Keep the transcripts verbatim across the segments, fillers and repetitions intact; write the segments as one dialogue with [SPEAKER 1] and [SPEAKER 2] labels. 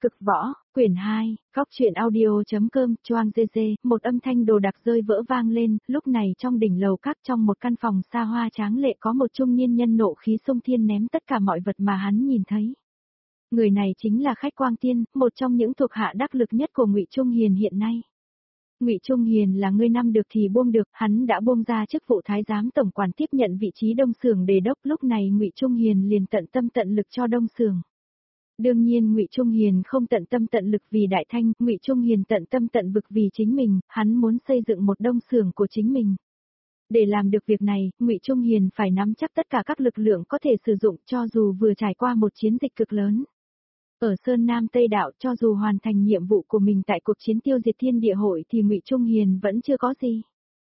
[SPEAKER 1] Cực võ, quyển hai, góc truyện audio.com, choang dê dê, một âm thanh đồ đặc rơi vỡ vang lên, lúc này trong đỉnh lầu các trong một căn phòng xa hoa tráng lệ có một trung niên nhân nộ khí xông thiên ném tất cả mọi vật mà hắn nhìn thấy. Người này chính là Khách Quang Tiên, một trong những thuộc hạ đắc lực nhất của Ngụy Trung Hiền hiện nay. Ngụy Trung Hiền là người năm được thì buông được, hắn đã buông ra chức vụ thái giám tổng quản tiếp nhận vị trí Đông Xưởng đề đốc, lúc này Ngụy Trung Hiền liền tận tâm tận lực cho Đông Xưởng. Đương nhiên Ngụy Trung Hiền không tận tâm tận lực vì Đại Thanh, Ngụy Trung Hiền tận tâm tận vực vì chính mình, hắn muốn xây dựng một Đông Xưởng của chính mình. Để làm được việc này, Ngụy Trung Hiền phải nắm chắc tất cả các lực lượng có thể sử dụng cho dù vừa trải qua một chiến dịch cực lớn. Ở Sơn Nam Tây Đạo, cho dù hoàn thành nhiệm vụ của mình tại cuộc chiến tiêu diệt thiên địa hội thì Ngụy Trung Hiền vẫn chưa có gì.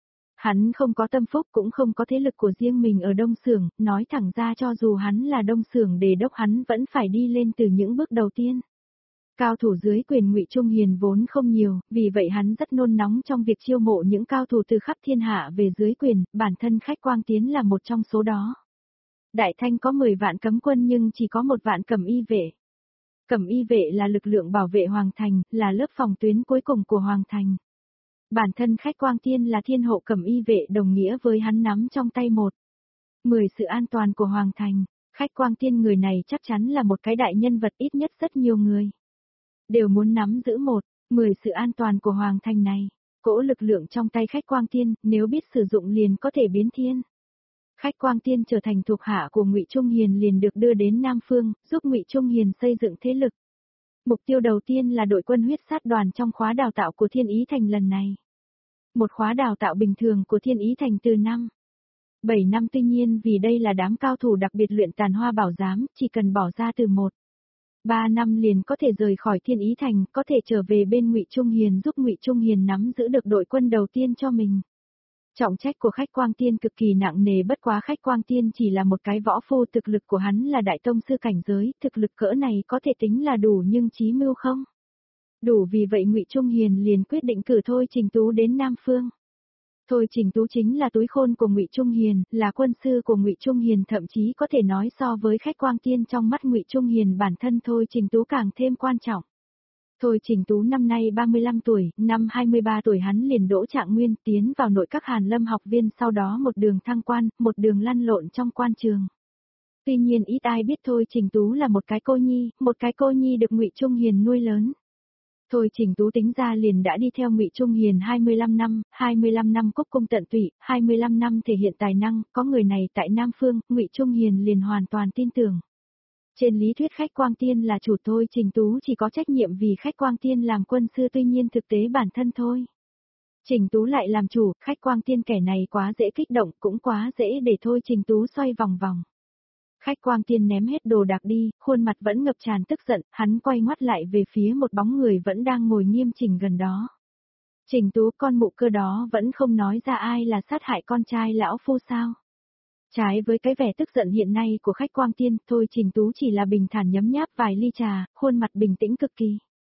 [SPEAKER 1] Hắn không có tâm phúc cũng không có thế lực của riêng mình ở Đông Xưởng, nói thẳng ra cho dù hắn là Đông Xưởng đề đốc hắn vẫn phải đi lên từ những bước đầu tiên. Cao thủ dưới quyền Ngụy Trung Hiền vốn không nhiều, vì vậy hắn rất nôn nóng trong việc chiêu mộ những cao thủ từ khắp thiên hạ về dưới quyền, bản thân Khách Quang Tiến là một trong số đó. Đại Thanh có mười vạn cấm quân nhưng chỉ có một vạn cẩm y vệ. Cẩm y vệ là lực lượng bảo vệ Hoàng Thành, là lớp phòng tuyến cuối cùng của Hoàng Thành. Bản thân Khách Quang Tiên là thiên hộ cẩm y vệ đồng nghĩa với hắn nắm trong tay một. Mười sự an toàn của Hoàng Thành, Khách Quang Tiên người này chắc chắn là một cái đại nhân vật, ít nhất rất nhiều người đều muốn nắm giữ một. Mười sự an toàn của Hoàng Thành này, cỗ lực lượng trong tay Khách Quang Tiên, nếu biết sử dụng liền có thể biến thiên. Khách Quang Tiên trở thành thuộc hạ của Ngụy Trung Hiền liền được đưa đến Nam Phương, giúp Ngụy Trung Hiền xây dựng thế lực. Mục tiêu đầu tiên là đội quân huyết sát đoàn trong khóa đào tạo của Thiên Ý Thành lần này. Một khóa đào tạo bình thường của Thiên Ý Thành từ năm bảy năm, tuy nhiên vì đây là đám cao thủ đặc biệt luyện tàn hoa bảo giám, chỉ cần bỏ ra từ một ba năm liền có thể rời khỏi Thiên Ý Thành, có thể trở về bên Ngụy Trung Hiền giúp Ngụy Trung Hiền nắm giữ được đội quân đầu tiên cho mình. Trọng trách của Khách Quang Tiên cực kỳ nặng nề, bất quá Khách Quang Tiên chỉ là một cái võ phu, thực lực của hắn là đại tông sư cảnh giới, thực lực cỡ này có thể tính là đủ nhưng trí mưu không đủ, vì vậy Ngụy Trung Hiền liền quyết định cử Thôi Trình Tú đến Nam Phương. Thôi Trình Tú chính là túi khôn của Ngụy Trung Hiền, là quân sư của Ngụy Trung Hiền, thậm chí có thể nói so với Khách Quang Tiên trong mắt Ngụy Trung Hiền bản thân Thôi Trình Tú càng thêm quan trọng. Thôi Trình Tú năm nay ba mươi lăm tuổi, năm hai mươi ba tuổi hắn liền đỗ trạng nguyên, tiến vào nội các Hàn Lâm học viên, sau đó một đường thăng quan, một đường lăn lộn trong quan trường. Tuy nhiên ít ai biết Thôi Trình Tú là một cái cô nhi, một cái cô nhi được Ngụy Trung Hiền nuôi lớn. Thôi Trình Tú tính ra liền đã đi theo Ngụy Trung Hiền hai mươi lăm năm, hai mươi lăm năm cúc cung tận tụy, hai mươi lăm năm thể hiện tài năng, có người này tại Nam Phương, Ngụy Trung Hiền liền hoàn toàn tin tưởng. Trên lý thuyết Khách Quang Tiên là chủ, Thôi Trình Tú chỉ có trách nhiệm vì Khách Quang Tiên làm quân sư, tuy nhiên thực tế bản thân Thôi Trình Tú lại làm chủ, Khách Quang Tiên kẻ này quá dễ kích động, cũng quá dễ để Thôi Trình Tú xoay vòng vòng. Khách Quang Tiên ném hết đồ đạc đi, khuôn mặt vẫn ngập tràn tức giận, hắn quay ngoắt lại về phía một bóng người vẫn đang ngồi nghiêm chỉnh gần đó. Trình Tú, con mụ cơ đó vẫn không nói ra ai là sát hại con trai lão phu sao? Trái với cái vẻ tức giận hiện nay của Khách Quang Tiên, Thôi Trình Tú chỉ là bình thản nhấm nháp vài ly trà, khuôn mặt bình tĩnh cực kỳ.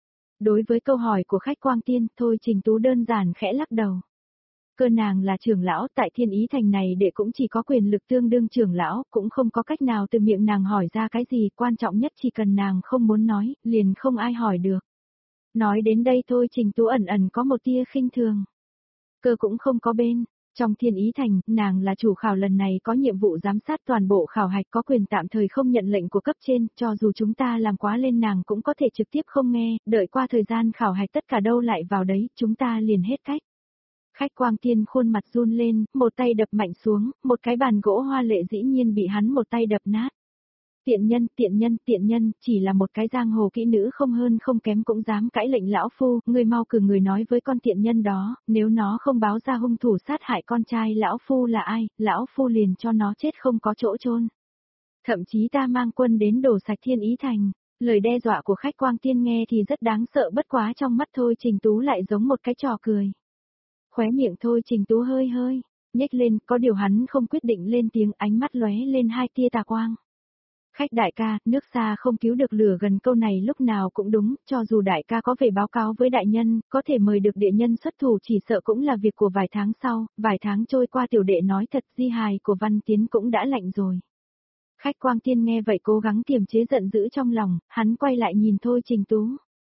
[SPEAKER 1] Đối với câu hỏi của Khách Quang Tiên, Thôi Trình Tú đơn giản khẽ lắc đầu. Cơ nàng là trưởng lão tại Thiên Ý Thành này, để cũng chỉ có quyền lực tương đương trưởng lão, cũng không có cách nào từ miệng nàng hỏi ra cái gì, quan trọng nhất chỉ cần nàng không muốn nói, liền không ai hỏi được. Nói đến đây Thôi Trình Tú ẩn ẩn có một tia khinh thường. Cơ cũng không có bên. Trong Thiên Ý Thành, nàng là chủ khảo, lần này có nhiệm vụ giám sát toàn bộ khảo hạch, có quyền tạm thời không nhận lệnh của cấp trên, cho dù chúng ta làm quá lên nàng cũng có thể trực tiếp không nghe, đợi qua thời gian khảo hạch tất cả đâu lại vào đấy, chúng ta liền hết cách. Khách Quang Tiên khuôn mặt run lên, một tay đập mạnh xuống, một cái bàn gỗ hoa lệ dĩ nhiên bị hắn một tay đập nát. Tiện nhân, tiện nhân, tiện nhân, chỉ là một cái giang hồ kỹ nữ không hơn không kém cũng dám cãi lệnh lão phu, ngươi mau cử người nói với con tiện nhân đó, nếu nó không báo ra hung thủ sát hại con trai lão phu là ai, lão phu liền cho nó chết không có chỗ chôn. Thậm chí ta mang quân đến đổ sạch Thiên Ý Thành. Lời đe dọa của Khách Quang Tiên nghe thì rất đáng sợ, bất quá trong mắt Thôi Trình Tú lại giống một cái trò cười. Khóe miệng Thôi Trình Tú hơi hơi nhếch lên, có điều hắn không quyết định lên tiếng, ánh mắt lóe lên hai tia tà quang. Khách đại ca, nước xa không cứu được lửa gần, câu này lúc nào cũng đúng, cho dù đại ca có về báo cáo với đại nhân, có thể mời được địa nhân xuất thủ chỉ sợ cũng là việc của vài tháng sau, vài tháng trôi qua tiểu đệ nói thật di hài của Văn Tiến cũng đã lạnh rồi. Khách Quang Tiên nghe vậy cố gắng kiềm chế giận dữ trong lòng, hắn quay lại nhìn Thôi Trình Tú.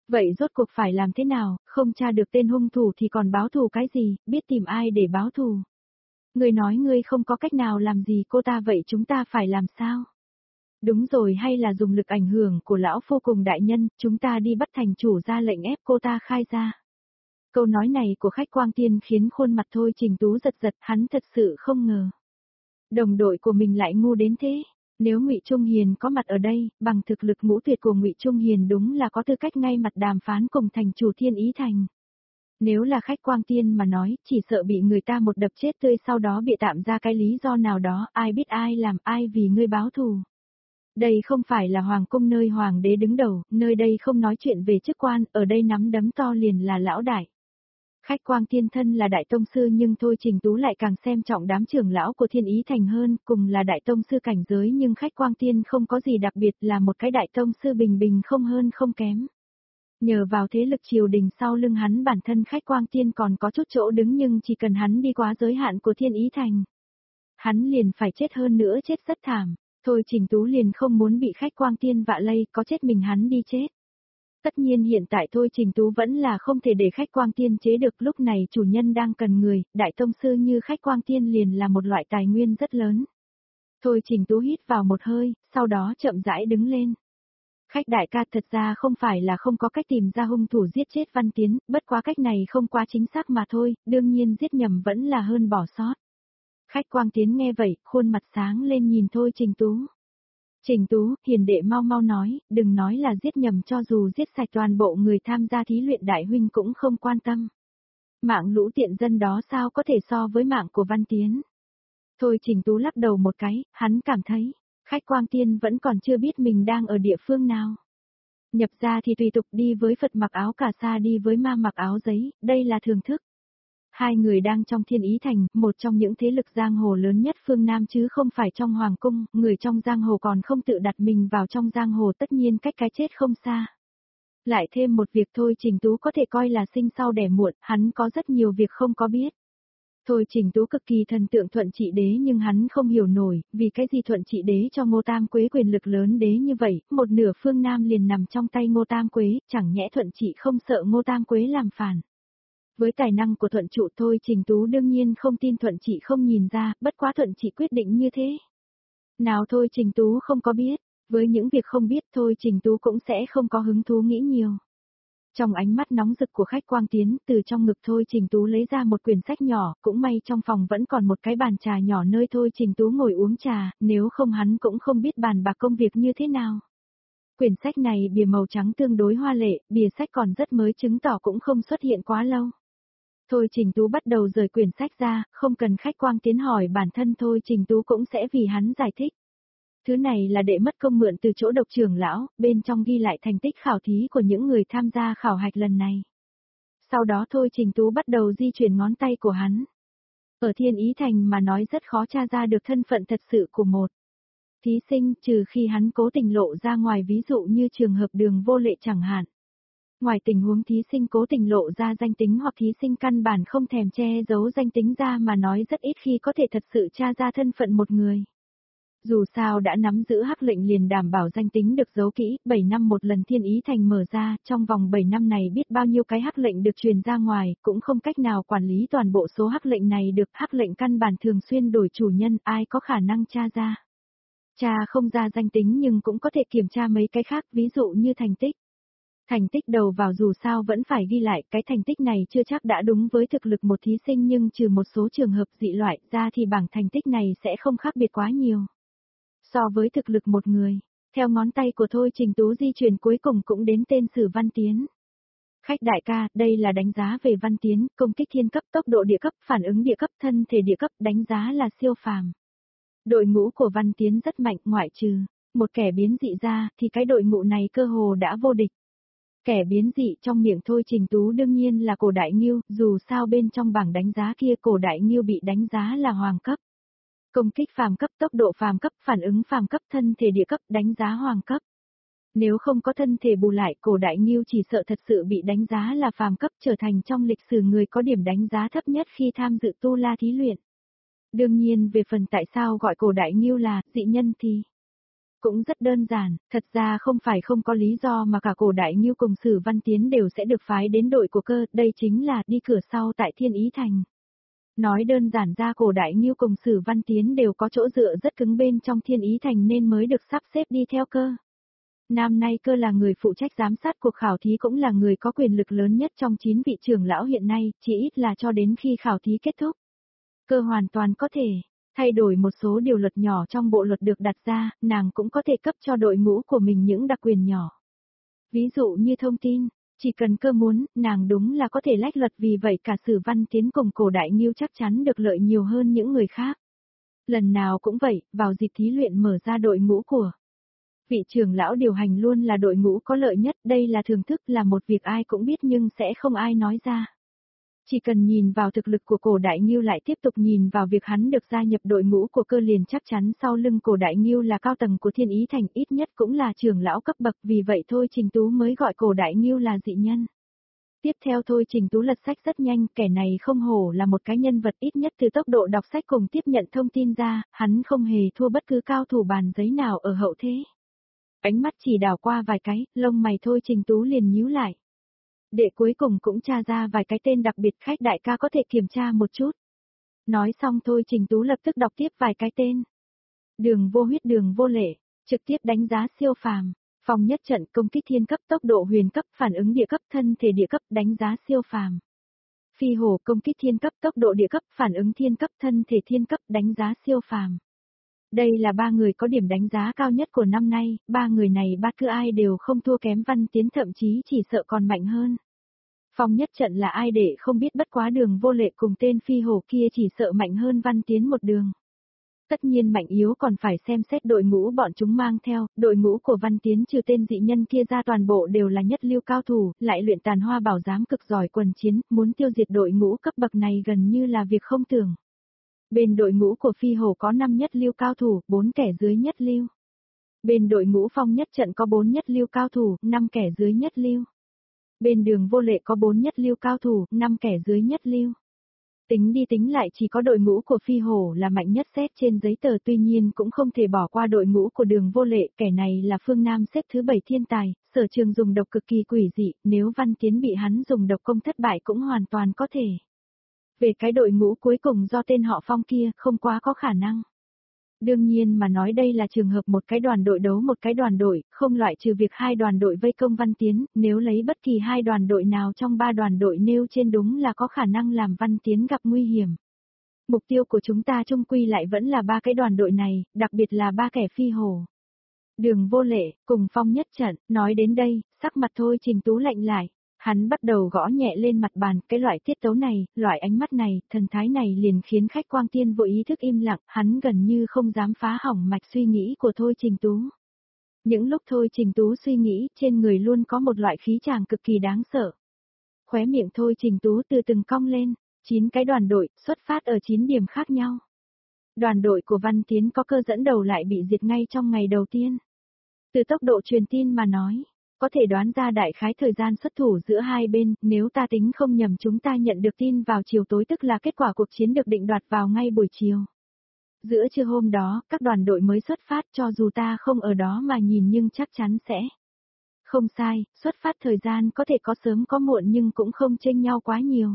[SPEAKER 1] Vậy rốt cuộc phải làm thế nào, không tra được tên hung thủ thì còn báo thù cái gì, biết tìm ai để báo thù. Ngươi nói ngươi không có cách nào làm gì cô ta vậy chúng ta phải làm sao? Đúng rồi hay là dùng lực ảnh hưởng của lão vô cùng đại nhân, chúng ta đi bắt thành chủ ra lệnh ép cô ta khai ra. Câu nói này của khách Quang Tiên khiến khuôn mặt Thôi Trình Tú giật giật, hắn thật sự không ngờ. Đồng đội của mình lại ngu đến thế. Nếu Ngụy Trung Hiền có mặt ở đây, bằng thực lực ngũ tuyệt của Ngụy Trung Hiền đúng là có tư cách ngay mặt đàm phán cùng thành chủ Thiên Ý Thành. Nếu là khách Quang Tiên mà nói, chỉ sợ bị người ta một đập chết tươi sau đó bị tạm ra cái lý do nào đó, ai biết ai làm ai vì ngươi báo thù. Đây không phải là hoàng cung nơi hoàng đế đứng đầu, nơi đây không nói chuyện về chức quan, ở đây nắm đấm to liền là lão đại. Khách Quang Tiên thân là đại tông sư nhưng Thôi Trình Tú lại càng xem trọng đám trưởng lão của Thiên Ý Thành hơn, cùng là đại tông sư cảnh giới nhưng khách Quang Tiên không có gì đặc biệt là một cái đại tông sư bình bình không hơn không kém. Nhờ vào thế lực triều đình sau lưng hắn bản thân khách Quang Tiên còn có chút chỗ đứng nhưng chỉ cần hắn đi quá giới hạn của Thiên Ý Thành. Hắn liền phải chết hơn nữa chết rất thảm, Thôi Trình Tú liền không muốn bị khách Quang Tiên vạ lây có chết mình hắn đi chết. Tất nhiên hiện tại Thôi Trình Tú vẫn là không thể để khách Quang Tiên chế được lúc này chủ nhân đang cần người, đại tông sư như khách Quang Tiên liền là một loại tài nguyên rất lớn. Thôi Trình Tú hít vào một hơi, sau đó chậm rãi đứng lên. Khách đại ca thật ra không phải là không có cách tìm ra hung thủ giết chết Văn Tiến, bất quá cách này không quá chính xác mà thôi, đương nhiên giết nhầm vẫn là hơn bỏ sót. Khách Quang Tiến nghe vậy, khuôn mặt sáng lên nhìn Thôi Trình Tú. Trình Tú, hiền đệ mau mau nói, đừng nói là giết nhầm cho dù giết sạch toàn bộ người tham gia thí luyện đại huynh cũng không quan tâm. Mạng lũ tiện dân đó sao có thể so với mạng của Văn Tiến. Thôi Trình Tú lắc đầu một cái, hắn cảm thấy, khách Quang Tiên vẫn còn chưa biết mình đang ở địa phương nào. Nhập ra thì tùy tục đi với Phật mặc áo cà sa đi với ma mặc áo giấy, đây là thường thức. Hai người đang trong Thiên Ý Thành, một trong những thế lực giang hồ lớn nhất phương Nam chứ không phải trong Hoàng Cung, người trong giang hồ còn không tự đặt mình vào trong giang hồ tất nhiên cách cái chết không xa. Lại thêm một việc Thôi Trình Tú có thể coi là sinh sau đẻ muộn, hắn có rất nhiều việc không có biết. Thôi Trình Tú cực kỳ thần tượng Thuận Trị Đế nhưng hắn không hiểu nổi, vì cái gì Thuận Trị Đế cho Ngô Tam Quế quyền lực lớn đế như vậy, một nửa phương Nam liền nằm trong tay Ngô Tam Quế, chẳng nhẽ Thuận Trị không sợ Ngô Tam Quế làm phản. Với tài năng của Thuận Trụ Thôi Trình Tú đương nhiên không tin Thuận Trị không nhìn ra, bất quá Thuận Trị quyết định như thế. Nào Thôi Trình Tú không có biết, với những việc không biết Thôi Trình Tú cũng sẽ không có hứng thú nghĩ nhiều. Trong ánh mắt nóng rực của khách Quang Tiến, từ trong ngực Thôi Trình Tú lấy ra một quyển sách nhỏ, cũng may trong phòng vẫn còn một cái bàn trà nhỏ nơi Thôi Trình Tú ngồi uống trà, nếu không hắn cũng không biết bàn bạc công việc như thế nào. Quyển sách này bìa màu trắng tương đối hoa lệ, bìa sách còn rất mới chứng tỏ cũng không xuất hiện quá lâu. Thôi Trình Tú bắt đầu rời quyển sách ra, không cần khách Quang Tiến hỏi bản thân Thôi Trình Tú cũng sẽ vì hắn giải thích. Thứ này là đệ mất công mượn từ chỗ độc trưởng lão, bên trong ghi lại thành tích khảo thí của những người tham gia khảo hạch lần này. Sau đó Thôi Trình Tú bắt đầu di chuyển ngón tay của hắn. Ở Thiên Ý Thành mà nói rất khó tra ra được thân phận thật sự của một thí sinh, trừ khi hắn cố tình lộ ra ngoài, ví dụ như trường hợp Đường Vô Lệ chẳng hạn. Ngoài tình huống thí sinh cố tình lộ ra danh tính hoặc thí sinh căn bản không thèm che giấu danh tính ra mà nói rất ít khi có thể thật sự tra ra thân phận một người. Dù sao đã nắm giữ hắc lệnh liền đảm bảo danh tính được giấu kỹ, bảy năm một lần Thiên Ý Thành mở ra, trong vòng bảy năm này biết bao nhiêu cái hắc lệnh được truyền ra ngoài, cũng không cách nào quản lý toàn bộ số hắc lệnh này được, hắc lệnh căn bản thường xuyên đổi chủ nhân, ai có khả năng tra ra. Tra không ra danh tính nhưng cũng có thể kiểm tra mấy cái khác, ví dụ như thành tích. Thành tích đầu vào dù sao vẫn phải ghi lại, cái thành tích này chưa chắc đã đúng với thực lực một thí sinh nhưng trừ một số trường hợp dị loại ra thì bảng thành tích này sẽ không khác biệt quá nhiều. So với thực lực một người, theo ngón tay của Thôi Trình Tú di chuyển cuối cùng cũng đến tên Sử Văn Tiến. Khách đại ca, đây là đánh giá về Văn Tiến, công kích thiên cấp, tốc độ địa cấp, phản ứng địa cấp, thân thể địa cấp, đánh giá là siêu phàm. Đội ngũ của Văn Tiến rất mạnh, ngoại trừ một kẻ biến dị ra thì cái đội ngũ này cơ hồ đã vô địch. Kẻ biến dị trong miệng Thôi Trình Tú đương nhiên là Cổ Đại Nghiêu, dù sao bên trong bảng đánh giá kia Cổ Đại Nghiêu bị đánh giá là hoàng cấp. Công kích phàm cấp, tốc độ phàm cấp, phản ứng phàm cấp, thân thể địa cấp, đánh giá hoàng cấp. Nếu không có thân thể bù lại, Cổ Đại Nghiêu chỉ sợ thật sự bị đánh giá là phàm cấp, trở thành trong lịch sử người có điểm đánh giá thấp nhất khi tham dự tu la thí luyện. Đương nhiên về phần tại sao gọi Cổ Đại Nghiêu là dị nhân thì Cũng rất đơn giản, thật ra không phải không có lý do mà cả Cổ Đại Ngưu cùng Sử Văn Tiến đều sẽ được phái đến đội của cơ, đây chính là đi cửa sau tại Thiên Ý Thành. Nói đơn giản ra Cổ Đại Ngưu cùng Sử Văn Tiến đều có chỗ dựa rất cứng bên trong Thiên Ý Thành nên mới được sắp xếp đi theo cơ. Năm nay cơ là người phụ trách giám sát cuộc khảo thí cũng là người có quyền lực lớn nhất trong chín vị trưởng lão hiện nay, chỉ ít là cho đến khi khảo thí kết thúc. Cơ hoàn toàn có thể thay đổi một số điều luật nhỏ trong bộ luật được đặt ra, nàng cũng có thể cấp cho đội ngũ của mình những đặc quyền nhỏ. Ví dụ như thông tin, chỉ cần cơ muốn, nàng đúng là có thể lách luật vì vậy cả Sử Văn Tiến cùng Cổ Đại Ngưu chắc chắn được lợi nhiều hơn những người khác. Lần nào cũng vậy, vào dịp thí luyện mở ra đội ngũ của vị trưởng lão điều hành luôn là đội ngũ có lợi nhất, đây là thưởng thức là một việc ai cũng biết nhưng sẽ không ai nói ra. Chỉ cần nhìn vào thực lực của Cổ Đại Ngưu lại tiếp tục nhìn vào việc hắn được gia nhập đội ngũ của cơ liền chắc chắn sau lưng Cổ Đại Ngưu là cao tầng của Thiên Ý Thành ít nhất cũng là trưởng lão cấp bậc vì vậy thôi Trình Tú mới gọi Cổ Đại Ngưu là dị nhân. Tiếp theo thôi Trình Tú lật sách rất nhanh, kẻ này không hổ là một cái nhân vật ít nhất từ tốc độ đọc sách cùng tiếp nhận thông tin ra, hắn không hề thua bất cứ cao thủ bàn giấy nào ở hậu thế. Ánh mắt chỉ đảo qua vài cái, lông mày thôi Trình Tú liền nhíu lại. Đệ cuối cùng cũng tra ra vài cái tên đặc biệt khách đại ca có thể kiểm tra một chút. Nói xong thôi Trình Tú lập tức đọc tiếp vài cái tên. Đường Vô Huyết, Đường Vô Lệ, trực tiếp đánh giá siêu phàm, Phong Nhất Trận công kích thiên cấp, tốc độ huyền cấp, phản ứng địa cấp, thân thể địa cấp, đánh giá siêu phàm. Phi Hổ công kích thiên cấp, tốc độ địa cấp, phản ứng thiên cấp, thân thể thiên cấp, đánh giá siêu phàm. Đây là ba người có điểm đánh giá cao nhất của năm nay, ba người này bất cứ ai đều không thua kém Văn Tiến thậm chí chỉ sợ còn mạnh hơn. Phong Nhất Trận là ai để không biết bất quá Đường Vô Lệ cùng tên Phi Hổ kia chỉ sợ mạnh hơn Văn Tiến một đường. Tất nhiên mạnh yếu còn phải xem xét đội ngũ bọn chúng mang theo, đội ngũ của Văn Tiến trừ tên dị nhân kia ra toàn bộ đều là nhất lưu cao thủ, lại luyện tàn hoa bảo giám cực giỏi quần chiến, muốn tiêu diệt đội ngũ cấp bậc này gần như là việc không tưởng. Bên đội ngũ của Phi Hổ có năm nhất lưu cao thủ, bốn kẻ dưới nhất lưu. Bên đội ngũ Phong Nhất Trận có bốn nhất lưu cao thủ, năm kẻ dưới nhất lưu. Bên Đường Vô Lệ có bốn nhất lưu cao thủ, năm kẻ dưới nhất lưu. Tính đi tính lại chỉ có đội ngũ của Phi Hổ là mạnh nhất xét trên giấy tờ, tuy nhiên cũng không thể bỏ qua đội ngũ của Đường Vô Lệ, kẻ này là Phương Nam xếp thứ bảy thiên tài, sở trường dùng độc cực kỳ quỷ dị, nếu Văn Tiến bị hắn dùng độc công thất bại cũng hoàn toàn có thể. Về cái đội ngũ cuối cùng do tên họ Phong kia, không quá có khả năng. Đương nhiên mà nói đây là trường hợp một cái đoàn đội đấu một cái đoàn đội, không loại trừ việc hai đoàn đội vây công Văn Tiến, nếu lấy bất kỳ hai đoàn đội nào trong ba đoàn đội nêu trên đúng là có khả năng làm Văn Tiến gặp nguy hiểm. Mục tiêu của chúng ta chung quy lại vẫn là ba cái đoàn đội này, đặc biệt là ba kẻ Phi Hổ. Đường Vô Lệ, cùng Phong Nhất Trận, nói đến đây, sắc mặt thôi Trình Tú lạnh lại. Hắn bắt đầu gõ nhẹ lên mặt bàn, cái loại tiết tấu này, loại ánh mắt này, thần thái này liền khiến khách Quang Tiên vô ý thức im lặng, hắn gần như không dám phá hỏng mạch suy nghĩ của Thôi Trình Tú. Những lúc Thôi Trình Tú suy nghĩ, trên người luôn có một loại khí chàng cực kỳ đáng sợ. Khóe miệng Thôi Trình Tú từ từng cong lên, chín cái đoàn đội, xuất phát ở chín điểm khác nhau. Đoàn đội của Văn Tiến có cơ dẫn đầu lại bị diệt ngay trong ngày đầu tiên. Từ tốc độ truyền tin mà nói, có thể đoán ra đại khái thời gian xuất thủ giữa hai bên, nếu ta tính không nhầm chúng ta nhận được tin vào chiều tối tức là kết quả cuộc chiến được định đoạt vào ngay buổi chiều. Giữa trưa hôm đó, các đoàn đội mới xuất phát cho dù ta không ở đó mà nhìn nhưng chắc chắn sẽ. Không sai, xuất phát thời gian có thể có sớm có muộn nhưng cũng không chênh nhau quá nhiều.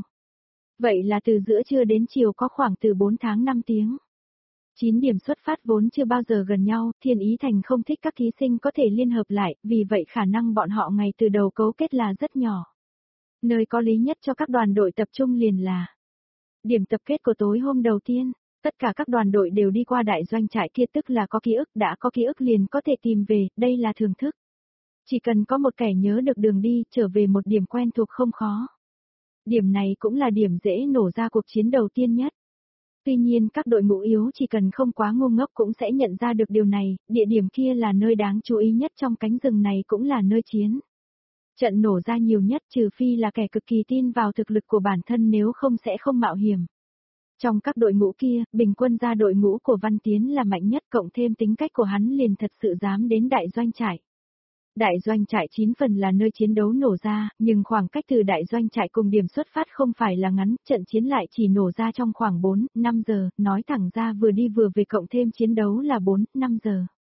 [SPEAKER 1] Vậy là từ giữa trưa đến chiều có khoảng từ bốn tháng năm tiếng. chín điểm xuất phát vốn chưa bao giờ gần nhau, Thiên Ý Thành không thích các thí sinh có thể liên hợp lại, vì vậy khả năng bọn họ ngày từ đầu cấu kết là rất nhỏ. Nơi có lý nhất cho các đoàn đội tập trung liền là điểm tập kết của tối hôm đầu tiên, tất cả các đoàn đội đều đi qua đại doanh trại kia tức là có ký ức, đã có ký ức liền có thể tìm về, đây là thường thức. Chỉ cần có một kẻ nhớ được đường đi, trở về một điểm quen thuộc không khó. Điểm này cũng là điểm dễ nổ ra cuộc chiến đầu tiên nhất. Tuy nhiên các đội ngũ yếu chỉ cần không quá ngu ngốc cũng sẽ nhận ra được điều này, địa điểm kia là nơi đáng chú ý nhất trong cánh rừng này cũng là nơi chiến. Trận nổ ra nhiều nhất trừ phi là kẻ cực kỳ tin vào thực lực của bản thân nếu không sẽ không mạo hiểm. Trong các đội ngũ kia, bình quân ra đội ngũ của Văn Tiến là mạnh nhất cộng thêm tính cách của hắn liền thật sự dám đến đại doanh trại. Đại doanh trại chín phần là nơi chiến đấu nổ ra, nhưng khoảng cách từ đại doanh trại cùng điểm xuất phát không phải là ngắn, trận chiến lại chỉ nổ ra trong khoảng bốn, năm giờ, nói thẳng ra vừa đi vừa về cộng thêm chiến đấu là bốn, năm giờ.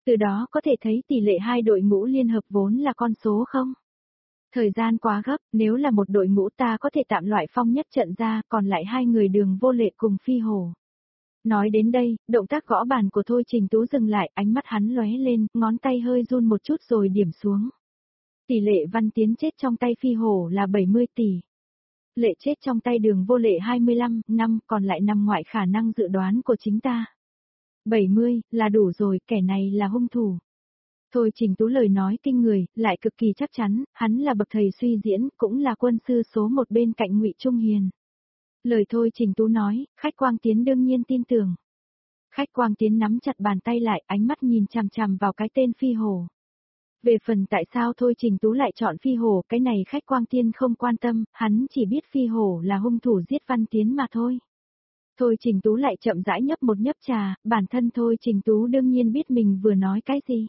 [SPEAKER 1] Từ đó có thể thấy tỷ lệ hai đội ngũ liên hợp vốn là con số không? Thời gian quá gấp, nếu là một đội ngũ ta có thể tạm loại Phong Nhất Trận ra, còn lại hai người Đường Vô Lệ cùng Phi Hổ. Nói đến đây, động tác gõ bàn của Thôi Trình Tú dừng lại, ánh mắt hắn lóe lên, ngón tay hơi run một chút rồi điểm xuống. Tỷ lệ Văn Tiến chết trong tay Phi Hổ là bảy mươi tỷ. Lệ chết trong tay Đường Vô Lệ hai mươi lăm, năm, còn lại nằm ngoại khả năng dự đoán của chính ta. bảy mươi, là đủ rồi, kẻ này là hung thủ. Thôi Trình Tú lời nói kinh người, lại cực kỳ chắc chắn, hắn là bậc thầy suy diễn, cũng là quân sư số một bên cạnh Ngụy Trung Hiền. Lời Thôi Trình Tú nói, Khách Quang Tiến đương nhiên tin tưởng. Khách Quang Tiến nắm chặt bàn tay lại, ánh mắt nhìn chằm chằm vào cái tên Phi Hổ. Về phần tại sao Thôi Trình Tú lại chọn Phi Hổ, cái này Khách Quang Tiên không quan tâm, hắn chỉ biết Phi Hổ là hung thủ giết Văn Tiến mà thôi. Thôi Trình Tú lại chậm rãi nhấp một nhấp trà, bản thân Thôi Trình Tú đương nhiên biết mình vừa nói cái gì.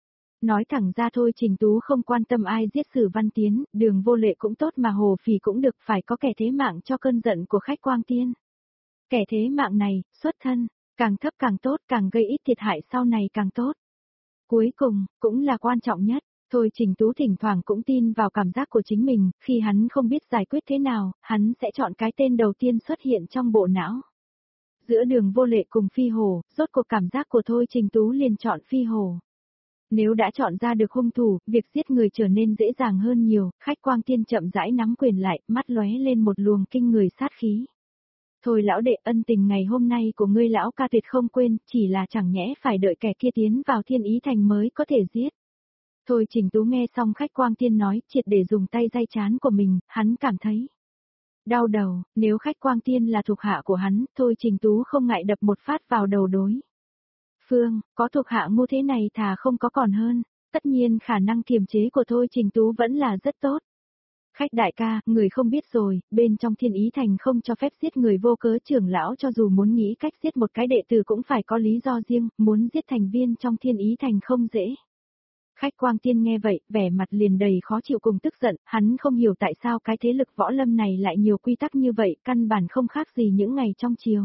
[SPEAKER 1] Nói thẳng ra Thôi Trình Tú không quan tâm ai giết Sử Văn Tiến, Đường Vô Lệ cũng tốt mà Hồ Phỉ cũng được, phải có kẻ thế mạng cho cơn giận của Khách Quang Tiên. Kẻ thế mạng này, xuất thân, càng thấp càng tốt, càng gây ít thiệt hại sau này càng tốt. Cuối cùng, cũng là quan trọng nhất, Thôi Trình Tú thỉnh thoảng cũng tin vào cảm giác của chính mình, khi hắn không biết giải quyết thế nào, hắn sẽ chọn cái tên đầu tiên xuất hiện trong bộ não. Giữa Đường Vô Lệ cùng Phi Hổ, rốt cuộc cảm giác của Thôi Trình Tú liền chọn Phi Hổ. Nếu đã chọn ra được hung thủ, việc giết người trở nên dễ dàng hơn nhiều, Khách Quang Tiên chậm rãi nắm quyền lại, mắt lóe lên một luồng kinh người sát khí. Thôi lão đệ, ân tình ngày hôm nay của ngươi lão ca tuyệt không quên, chỉ là chẳng nhẽ phải đợi kẻ kia tiến vào Thiên Ý Thành mới có thể giết. Thôi Trình Tú nghe xong Khách Quang Tiên nói, triệt để dùng tay day trán của mình, hắn cảm thấy đau đầu, nếu Khách Quang Tiên là thuộc hạ của hắn, Thôi Trình Tú không ngại đập một phát vào đầu đối phương, có thuộc hạ ngu thế này thà không có còn hơn, tất nhiên khả năng kiềm chế của Thôi Trình Tú vẫn là rất tốt. Khách đại ca, người không biết rồi, bên trong Thiên Ý Thành không cho phép giết người vô cớ, trưởng lão cho dù muốn nghĩ cách giết một cái đệ tử cũng phải có lý do riêng, muốn giết thành viên trong Thiên Ý Thành không dễ. Khách Quang Tiên nghe vậy, vẻ mặt liền đầy khó chịu cùng tức giận, hắn không hiểu tại sao cái thế lực võ lâm này lại nhiều quy tắc như vậy, căn bản không khác gì những ngày trong chiều.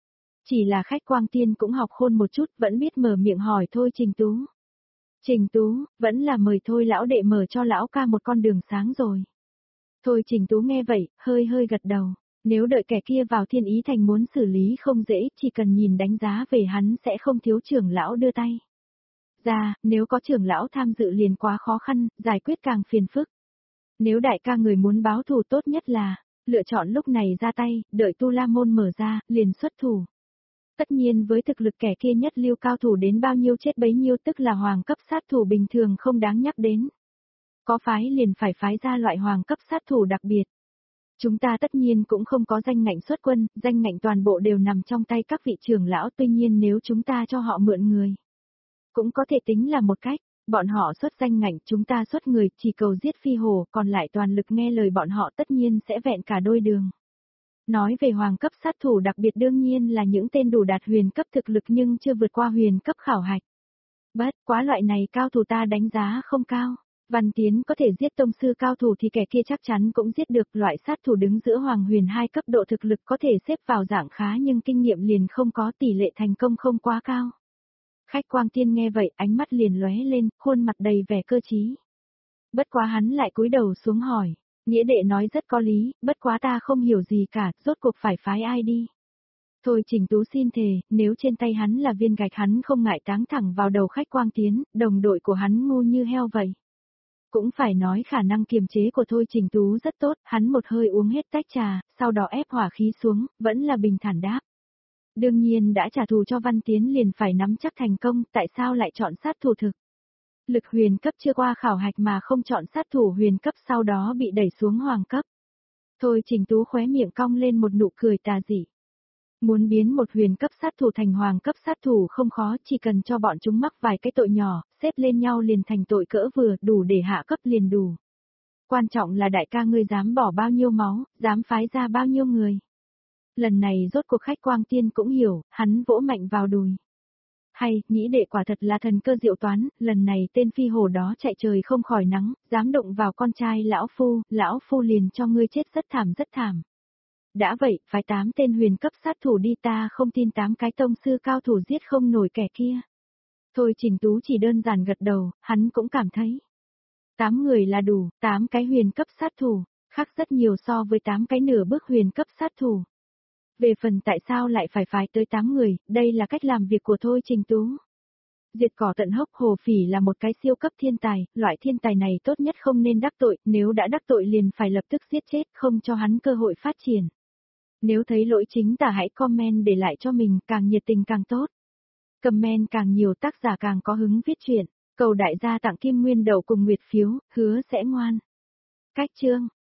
[SPEAKER 1] Chỉ là Khách Quang Tiên cũng học khôn một chút, vẫn biết mở miệng hỏi Thôi Trình Tú. Trình Tú, vẫn là mời Thôi lão đệ mở cho lão ca một con đường sáng rồi. Thôi Trình Tú nghe vậy, hơi hơi gật đầu, nếu đợi kẻ kia vào Thiên Ý Thành muốn xử lý không dễ, chỉ cần nhìn đánh giá về hắn sẽ không thiếu trưởng lão đưa tay ra, nếu có trưởng lão tham dự liền quá khó khăn, giải quyết càng phiền phức. Nếu đại ca người muốn báo thù tốt nhất là, lựa chọn lúc này ra tay, đợi Tu La Môn mở ra, liền xuất thủ. Tất nhiên với thực lực kẻ kia nhất lưu cao thủ đến bao nhiêu chết bấy nhiêu, tức là hoàng cấp sát thủ bình thường không đáng nhắc đến. Có phái liền phải phái ra loại hoàng cấp sát thủ đặc biệt. Chúng ta tất nhiên cũng không có danh ngạch xuất quân, danh ngạch toàn bộ đều nằm trong tay các vị trưởng lão, tuy nhiên nếu chúng ta cho họ mượn người, cũng có thể tính là một cách, bọn họ xuất danh ngạch, chúng ta xuất người, chỉ cầu giết Phi Hổ, còn lại toàn lực nghe lời bọn họ tất nhiên sẽ vẹn cả đôi đường. Nói về hoàng cấp sát thủ đặc biệt đương nhiên là những tên đủ đạt huyền cấp thực lực nhưng chưa vượt qua huyền cấp khảo hạch. Bất quá loại này cao thủ ta đánh giá không cao. Văn Tiến có thể giết tông sư cao thủ thì kẻ kia chắc chắn cũng giết được, loại sát thủ đứng giữa hoàng huyền hai cấp độ thực lực có thể xếp vào dạng khá nhưng kinh nghiệm liền không có, tỷ lệ thành công không quá cao. Khách Quang Tiên nghe vậy, ánh mắt liền lóe lên, khuôn mặt đầy vẻ cơ trí. Bất quá hắn lại cúi đầu xuống hỏi, nghĩa đệ nói rất có lý, bất quá ta không hiểu gì cả, rốt cuộc phải phái ai đi. Thôi Trình Tú xin thề, nếu trên tay hắn là viên gạch hắn không ngại táng thẳng vào đầu Khách Quang Tiến, đồng đội của hắn ngu như heo vậy. Cũng phải nói khả năng kiềm chế của Thôi Trình Tú rất tốt, hắn một hơi uống hết tách trà, sau đó ép hỏa khí xuống, vẫn là bình thản đáp. Đương nhiên đã trả thù cho Văn Tiến liền phải nắm chắc thành công, tại sao lại chọn sát thủ thực? Lực huyền cấp chưa qua khảo hạch mà không chọn sát thủ huyền cấp sau đó bị đẩy xuống hoàng cấp. Thôi Trình Tú khóe miệng cong lên một nụ cười tà dị. Muốn biến một huyền cấp sát thủ thành hoàng cấp sát thủ không khó, chỉ cần cho bọn chúng mắc vài cái tội nhỏ, xếp lên nhau liền thành tội cỡ vừa, đủ để hạ cấp liền đủ. Quan trọng là đại ca ngươi dám bỏ bao nhiêu máu, dám phái ra bao nhiêu người. Lần này rốt cuộc Khách Quang Tiên cũng hiểu, hắn vỗ mạnh vào đùi. Hay, nghĩ đệ quả thật là thần cơ diệu toán, lần này tên Phi Hổ đó chạy trời không khỏi nắng, dám động vào con trai lão phu, lão phu liền cho ngươi chết rất thảm rất thảm. Đã vậy, phải tám tên huyền cấp sát thủ đi, ta không tin tám cái tông sư cao thủ giết không nổi kẻ kia. Thôi Trình Tú chỉ đơn giản gật đầu, hắn cũng cảm thấy. Tám người là đủ, tám cái huyền cấp sát thủ, khác rất nhiều so với tám cái nửa bước huyền cấp sát thủ. Về phần tại sao lại phải phái tới tám người, đây là cách làm việc của Thôi Trình Tú. Diệt cỏ tận hốc Hồ Phỉ là một cái siêu cấp thiên tài, loại thiên tài này tốt nhất không nên đắc tội, nếu đã đắc tội liền phải lập tức giết chết, không cho hắn cơ hội phát triển. Nếu thấy lỗi chính tả hãy comment để lại cho mình, càng nhiệt tình càng tốt. Comment càng nhiều tác giả càng có hứng viết truyện, cầu đại gia tặng kim nguyên đậu cùng nguyệt phiếu, hứa sẽ ngoan. Cách chương